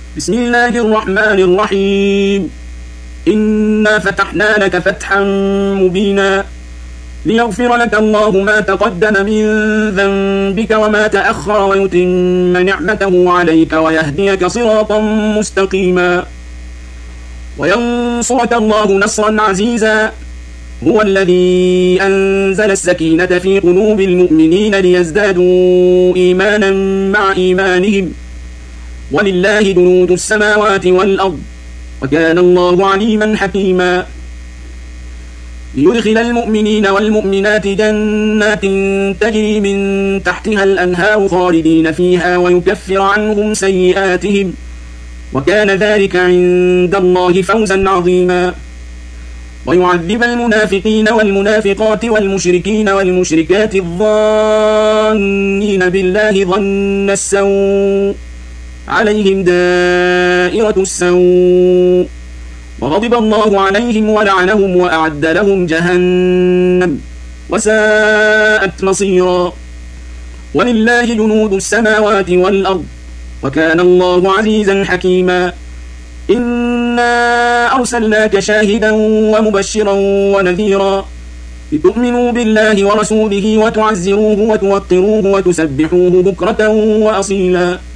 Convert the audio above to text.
بسم الله الرحمن الرحيم. إنا فتحنا لك فتحا مبينا ليغفر لك الله ما تقدم من ذنبك وما تأخر ويتم نعمته عليك ويهديك صراطا مستقيما وينصرك الله نصرا عزيزا. هو الذي أنزل السكينة في قلوب المؤمنين ليزدادوا إيمانا مع إيمانهم ولله جنود السماوات والأرض وكان الله عليما حكيما. ليدخل المؤمنين والمؤمنات جنات تجري من تحتها الأنهار خالدين فيها ويكفر عنهم سيئاتهم وكان ذلك عند الله فوزا عظيما. ويعذب المنافقين والمنافقات والمشركين والمشركات الظانين بالله ظن السوء عليهم دائرة السوء وغضب الله عليهم ولعنهم وأعد لهم جهنم وساءت مصيرا. ولله جنود السماوات والأرض وكان الله عزيزا حكيما. إنا أرسلناك شاهدا ومبشرا ونذيرا لتؤمنوا بالله ورسوله وتعزروه وتوقروه وتسبحوه بكرة وأصيلا.